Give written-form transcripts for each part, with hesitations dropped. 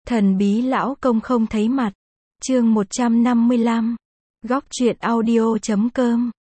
Thần bí lão công không thấy mặt. Chương 155. Góc truyện audio.com.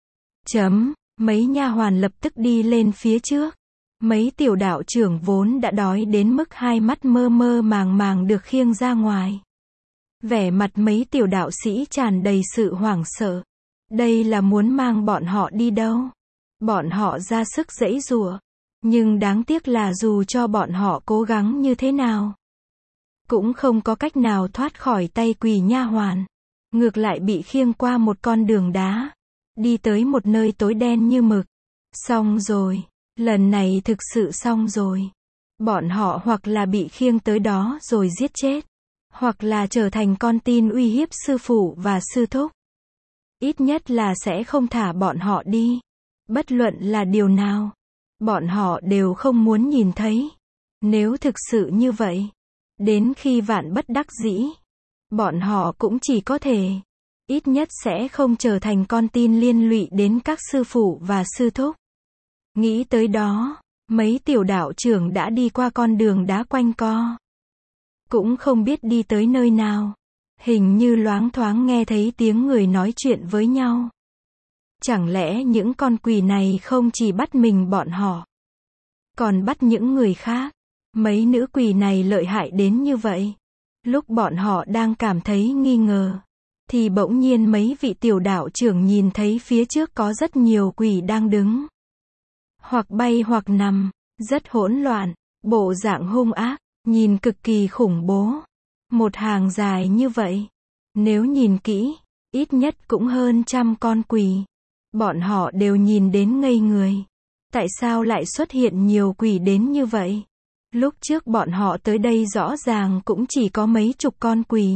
Mấy nha hoàn lập tức đi lên phía trước. Mấy tiểu đạo trưởng vốn đã đói đến mức hai mắt mơ mơ màng màng được khiêng ra ngoài. Vẻ mặt mấy tiểu đạo sĩ tràn đầy sự hoảng sợ. Đây là muốn mang bọn họ đi đâu? Bọn họ ra sức giãy giụa, nhưng đáng tiếc là dù cho bọn họ cố gắng như thế nào, cũng không có cách nào thoát khỏi tay quỷ nha hoàn. Ngược lại bị khiêng qua một con đường đá, đi tới một nơi tối đen như mực. Xong rồi, lần này thực sự xong rồi. Bọn họ hoặc là bị khiêng tới đó rồi giết chết, hoặc là trở thành con tin uy hiếp sư phụ và sư thúc. Ít nhất là sẽ không thả bọn họ đi. Bất luận là điều nào, bọn họ đều không muốn nhìn thấy. Nếu thực sự như vậy, đến khi vạn bất đắc dĩ, bọn họ cũng chỉ có thể, ít nhất sẽ không trở thành con tin liên lụy đến các sư phụ và sư thúc. Nghĩ tới đó, mấy tiểu đạo trưởng đã đi qua con đường đá quanh co. Cũng không biết đi tới nơi nào. Hình như loáng thoáng nghe thấy tiếng người nói chuyện với nhau. Chẳng lẽ những con quỷ này không chỉ bắt mình bọn họ, còn bắt những người khác? Mấy nữ quỷ này lợi hại đến như vậy. Lúc bọn họ đang cảm thấy nghi ngờ, thì bỗng nhiên mấy vị tiểu đạo trưởng nhìn thấy phía trước có rất nhiều quỷ đang đứng. Hoặc bay hoặc nằm, rất hỗn loạn, bộ dạng hung ác, nhìn cực kỳ khủng bố. Một hàng dài như vậy, nếu nhìn kỹ, ít nhất cũng hơn 100 con quỷ. Bọn họ đều nhìn đến ngây người. Tại sao lại xuất hiện nhiều quỷ đến như vậy? Lúc trước bọn họ tới đây rõ ràng cũng chỉ có mấy chục con quỷ.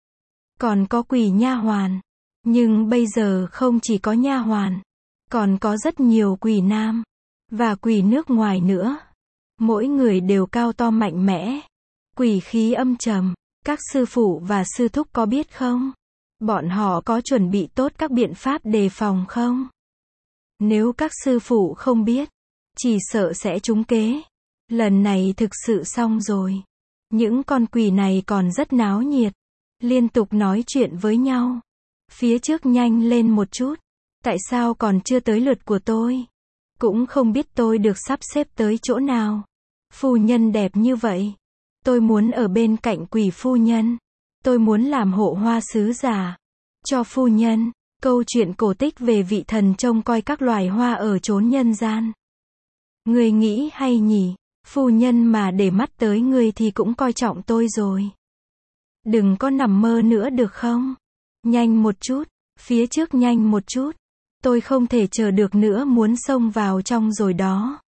Còn có quỷ nha hoàn. Nhưng bây giờ không chỉ có nha hoàn, còn có rất nhiều quỷ nam và quỷ nước ngoài nữa. Mỗi người đều cao to mạnh mẽ, quỷ khí âm trầm. Các sư phụ và sư thúc có biết không? Bọn họ có chuẩn bị tốt các biện pháp đề phòng không? Nếu các sư phụ không biết, chỉ sợ sẽ trúng kế. Lần này thực sự xong rồi. Những con quỷ này còn rất náo nhiệt, liên tục nói chuyện với nhau. Phía trước nhanh lên một chút. Tại sao còn chưa tới lượt của tôi? Cũng không biết tôi được sắp xếp tới chỗ nào. Phu nhân đẹp như vậy. Tôi muốn ở bên cạnh quỷ phu nhân. Tôi muốn làm hộ hoa sứ giả cho phu nhân. Câu chuyện cổ tích về vị thần trông coi các loài hoa ở chốn nhân gian. Người nghĩ hay nhỉ? Phu nhân mà để mắt tới người thì cũng coi trọng tôi rồi. Đừng có nằm mơ nữa được không? Nhanh một chút, phía trước nhanh một chút. Tôi không thể chờ được nữa, muốn xông vào trong rồi đó.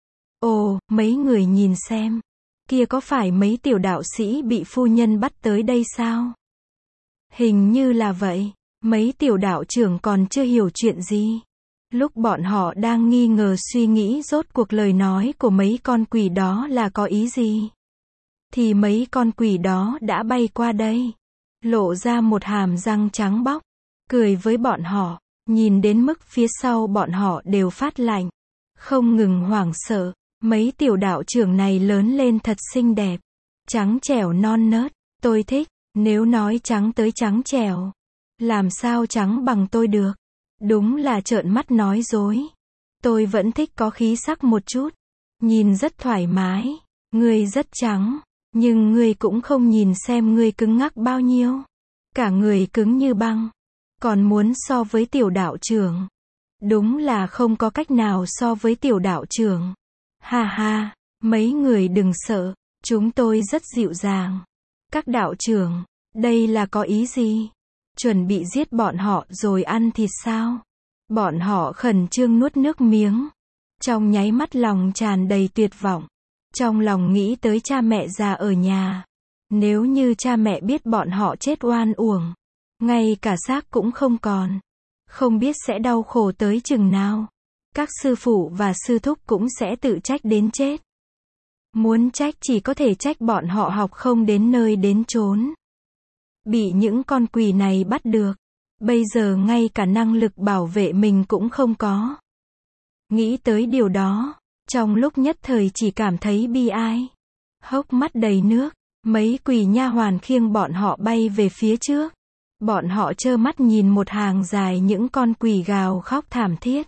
Ồ, mấy người nhìn xem. Kia có phải mấy tiểu đạo sĩ bị phu nhân bắt tới đây sao? Hình như là vậy. Mấy tiểu đạo trưởng còn chưa hiểu chuyện gì. Lúc bọn họ đang nghi ngờ suy nghĩ rốt cuộc lời nói của mấy con quỷ đó là có ý gì, thì mấy con quỷ đó đã bay qua đây, lộ ra một hàm răng trắng bóc, cười với bọn họ, nhìn đến mức phía sau bọn họ đều phát lạnh, không ngừng hoảng sợ. Mấy tiểu đạo trưởng này lớn lên thật xinh đẹp, trắng trẻo non nớt, tôi thích. Nếu nói trắng tới trắng trẻo, làm sao trắng bằng tôi được? Đúng là trợn mắt nói dối. Tôi vẫn thích có khí sắc một chút, nhìn rất thoải mái. Ngươi rất trắng, nhưng ngươi cũng không nhìn xem ngươi cứng ngắc bao nhiêu. Cả người cứng như băng, còn muốn so với tiểu đạo trưởng. Đúng là không có cách nào so với tiểu đạo trưởng. Ha ha, mấy người đừng sợ, chúng tôi rất dịu dàng. Các đạo trưởng, đây là có ý gì? Chuẩn bị giết bọn họ rồi ăn thịt sao? Bọn họ khẩn trương nuốt nước miếng. Trong nháy mắt lòng tràn đầy tuyệt vọng. Trong lòng nghĩ tới cha mẹ già ở nhà. Nếu như cha mẹ biết bọn họ chết oan uổng, ngay cả xác cũng không còn, không biết sẽ đau khổ tới chừng nào. Các sư phụ và sư thúc cũng sẽ tự trách đến chết. Muốn trách chỉ có thể trách bọn họ học không đến nơi đến chốn, bị những con quỷ này bắt được. Bây giờ ngay cả năng lực bảo vệ mình cũng không có. Nghĩ tới điều đó, trong lúc nhất thời chỉ cảm thấy bi ai, hốc mắt đầy nước. Mấy quỷ nha hoàn khiêng bọn họ bay về phía trước. Bọn họ trơ mắt nhìn một hàng dài những con quỷ gào khóc thảm thiết.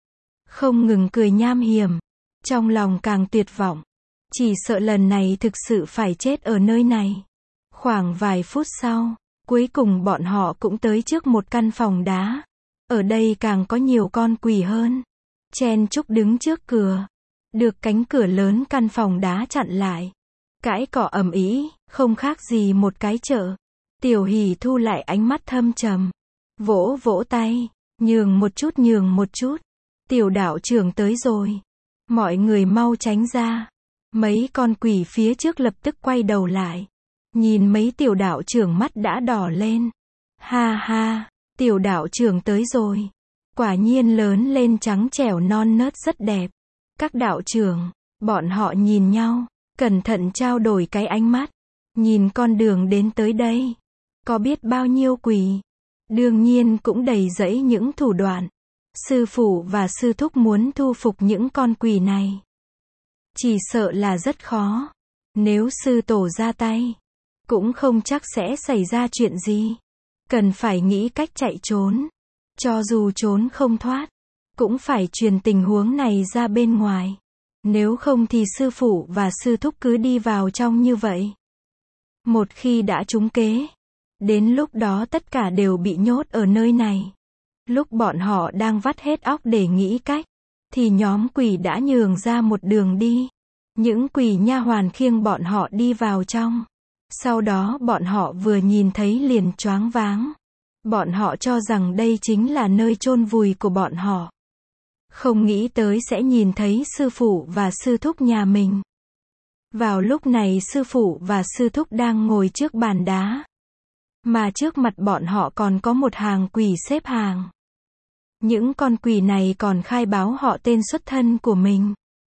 Không ngừng cười nham hiểm. Trong lòng càng tuyệt vọng. Chỉ sợ lần này thực sự phải chết ở nơi này. Khoảng vài phút sau, cuối cùng bọn họ cũng tới trước một căn phòng đá. Ở đây càng có nhiều con quỷ hơn. Chen chúc đứng trước cửa. Được cánh cửa lớn căn phòng đá chặn lại. Cãi cọ ầm ĩ, không khác gì một cái chợ. Tiểu Hỷ thu lại ánh mắt thâm trầm. Vỗ vỗ tay. Nhường một chút, nhường một chút. Tiểu đạo trưởng tới rồi. Mọi người mau tránh ra. Mấy con quỷ phía trước lập tức quay đầu lại. Nhìn mấy tiểu đạo trưởng mắt đã đỏ lên. Ha ha, tiểu đạo trưởng tới rồi. Quả nhiên lớn lên trắng trẻo non nớt rất đẹp. Các đạo trưởng, bọn họ nhìn nhau, cẩn thận trao đổi cái ánh mắt. Nhìn con đường đến tới đây. Có biết bao nhiêu quỷ. Đương nhiên cũng đầy rẫy những thủ đoạn. Sư phụ và sư thúc muốn thu phục những con quỷ này. Chỉ sợ là rất khó. Nếu sư tổ ra tay, cũng không chắc sẽ xảy ra chuyện gì. Cần phải nghĩ cách chạy trốn. Cho dù trốn không thoát, cũng phải truyền tình huống này ra bên ngoài. Nếu không thì sư phụ và sư thúc cứ đi vào trong như vậy. Một khi đã trúng kế, đến lúc đó tất cả đều bị nhốt ở nơi này. Lúc bọn họ đang vắt hết óc để nghĩ cách, thì nhóm quỷ đã nhường ra một đường đi. Những quỷ nha hoàn khiêng bọn họ đi vào trong. Sau đó bọn họ vừa nhìn thấy liền choáng váng. Bọn họ cho rằng đây chính là nơi chôn vùi của bọn họ. Không nghĩ tới sẽ nhìn thấy sư phụ và sư thúc nhà mình. Vào lúc này sư phụ và sư thúc đang ngồi trước bàn đá. Mà trước mặt bọn họ còn có một hàng quỷ xếp hàng. Những con quỷ này còn khai báo họ tên xuất thân của mình.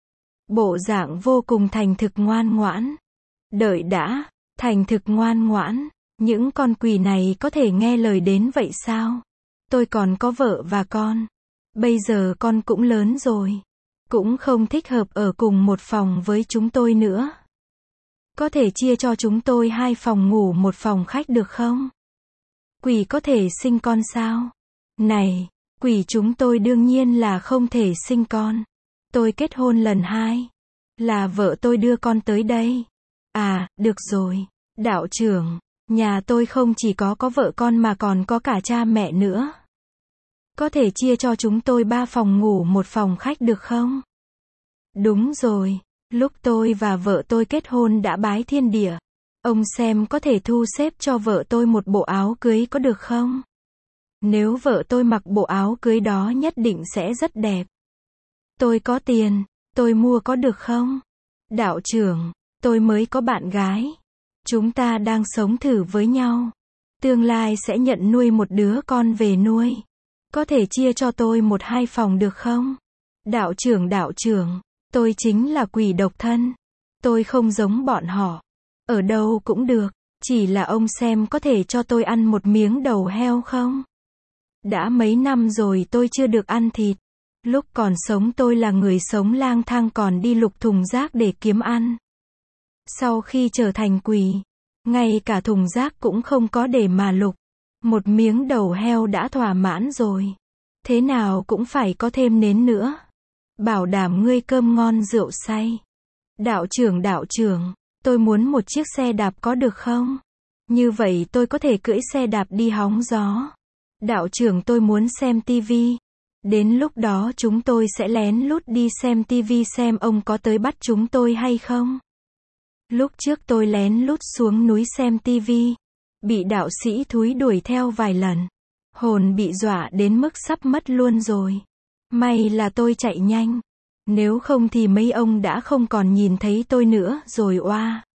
Bộ dạng vô cùng thành thực ngoan ngoãn. Đợi đã, thành thực ngoan ngoãn. Những con quỷ này có thể nghe lời đến vậy sao? Tôi còn có vợ và con. Bây giờ con cũng lớn rồi. Cũng không thích hợp ở cùng một phòng với chúng tôi nữa. Có thể chia cho chúng tôi 2 phòng ngủ, 1 phòng khách được không? Quỷ có thể sinh con sao? Này, quỷ chúng tôi đương nhiên là không thể sinh con. Tôi kết hôn lần 2. Là vợ tôi đưa con tới đây. À, được rồi. Đạo trưởng, nhà tôi không chỉ có vợ con mà còn có cả cha mẹ nữa. Có thể chia cho chúng tôi 3 phòng ngủ, 1 phòng khách được không? Đúng rồi. Lúc tôi và vợ tôi kết hôn đã bái thiên địa. Ông xem có thể thu xếp cho vợ tôi một bộ áo cưới có được không? Nếu vợ tôi mặc bộ áo cưới đó nhất định sẽ rất đẹp. Tôi có tiền, tôi mua có được không? Đạo trưởng, tôi mới có bạn gái. Chúng ta đang sống thử với nhau. Tương lai sẽ nhận nuôi một đứa con về nuôi. Có thể chia cho tôi 1-2 phòng được không? Đạo trưởng, tôi chính là quỷ độc thân. Tôi không giống bọn họ. Ở đâu cũng được. Chỉ là ông xem có thể cho tôi ăn một miếng đầu heo không? Đã mấy năm rồi tôi chưa được ăn thịt. Lúc còn sống tôi là người sống lang thang còn đi lục thùng rác để kiếm ăn. Sau khi trở thành quỷ, ngay cả thùng rác cũng không có để mà lục. Một miếng đầu heo đã thỏa mãn rồi. Thế nào cũng phải có thêm nến nữa. Bảo đảm ngươi cơm ngon rượu say. Đạo trưởng, tôi muốn một chiếc xe đạp có được không? Như vậy tôi có thể cưỡi xe đạp đi hóng gió. Đạo trưởng, tôi muốn xem tivi. Đến lúc đó chúng tôi sẽ lén lút đi xem tivi xem ông có tới bắt chúng tôi hay không. Lúc trước tôi lén lút xuống núi xem tivi. Bị đạo sĩ thúi đuổi theo vài lần. Hồn bị dọa đến mức sắp mất luôn rồi. May là tôi chạy nhanh. Nếu không thì mấy ông đã không còn nhìn thấy tôi nữa rồi oa.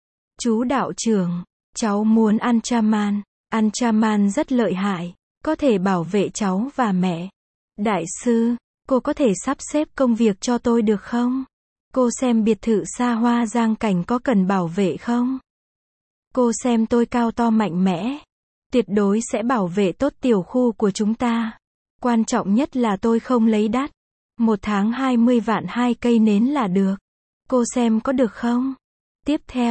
Chú đạo trưởng, cháu muốn ăn chaman. Ăn chaman rất lợi hại. Có thể bảo vệ cháu và mẹ. Đại sư, cô có thể sắp xếp công việc cho tôi được không? Cô xem biệt thự xa hoa Giang Cảnh có cần bảo vệ không? Cô xem tôi cao to mạnh mẽ. Tuyệt đối sẽ bảo vệ tốt tiểu khu của chúng ta. Quan trọng nhất là tôi không lấy đắt. 1 tháng 20 vạn 2 cây nến là được. Cô xem có được không? Tiếp theo,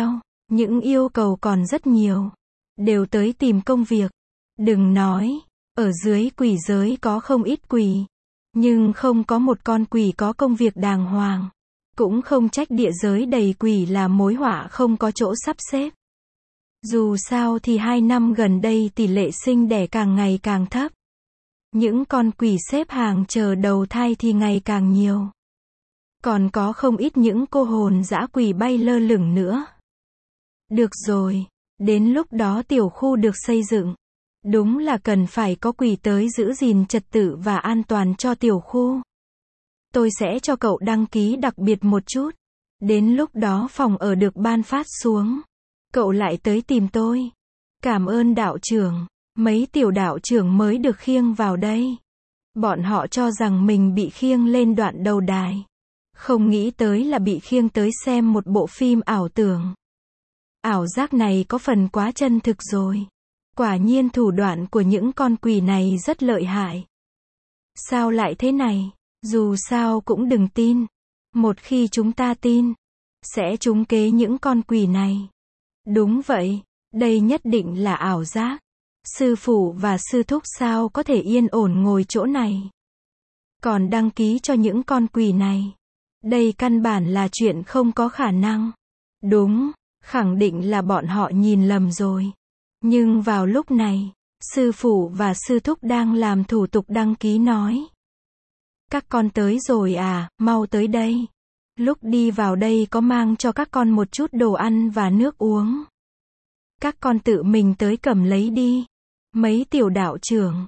Những yêu cầu còn rất nhiều. Đều tới tìm công việc. Đừng nói, ở dưới quỷ giới có không ít quỷ. Nhưng không có một con quỷ có công việc đàng hoàng. Cũng không trách địa giới đầy quỷ là mối họa không có chỗ sắp xếp. Dù sao thì 2 năm gần đây tỷ lệ sinh đẻ càng ngày càng thấp. Những con quỷ xếp hàng chờ đầu thai thì ngày càng nhiều. Còn có không ít những cô hồn dã quỷ bay lơ lửng nữa. Được rồi, đến lúc đó tiểu khu được xây dựng. Đúng là cần phải có quỷ tới giữ gìn trật tự và an toàn cho tiểu khu. Tôi sẽ cho cậu đăng ký đặc biệt một chút. Đến lúc đó phòng ở được ban phát xuống. Cậu lại tới tìm tôi. Cảm ơn đạo trưởng. Mấy tiểu đạo trưởng mới được khiêng vào đây. Bọn họ cho rằng mình bị khiêng lên đoạn đầu đài. Không nghĩ tới là bị khiêng tới xem một bộ phim ảo tưởng. Ảo giác này có phần quá chân thực rồi. Quả nhiên thủ đoạn của những con quỷ này rất lợi hại. Sao lại thế này? Dù sao cũng đừng tin. Một khi chúng ta tin, sẽ trúng kế những con quỷ này. Đúng vậy, đây nhất định là ảo giác. Sư phụ và sư thúc sao có thể yên ổn ngồi chỗ này. Còn đăng ký cho những con quỷ này. Đây căn bản là chuyện không có khả năng. Đúng, khẳng định là bọn họ nhìn lầm rồi. Nhưng vào lúc này, sư phụ và sư thúc đang làm thủ tục đăng ký nói. Các con tới rồi à, mau tới đây. Lúc đi vào đây có mang cho các con một chút đồ ăn và nước uống. Các con tự mình tới cầm lấy đi. Mấy tiểu đạo trưởng,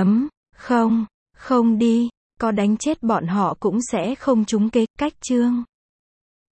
không đi, có đánh chết bọn họ cũng sẽ không trúng kế, cách chương.